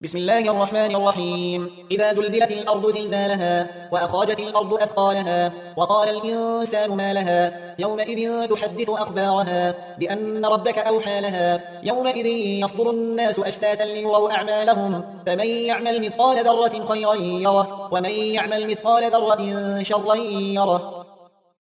بسم الله الرحمن الرحيم. إذا زلزلت الأرض زلزالها وأخرجت الأرض أثقالها وقال الإنسان ما لها يومئذ تحدث أخبارها بأن ربك أوحى لها يومئذ يصدر الناس أشتاتا ليروا أعمالهم فمن يعمل مثقال ذرة خيرا يره ومن يعمل مثقال ذرة شرا يره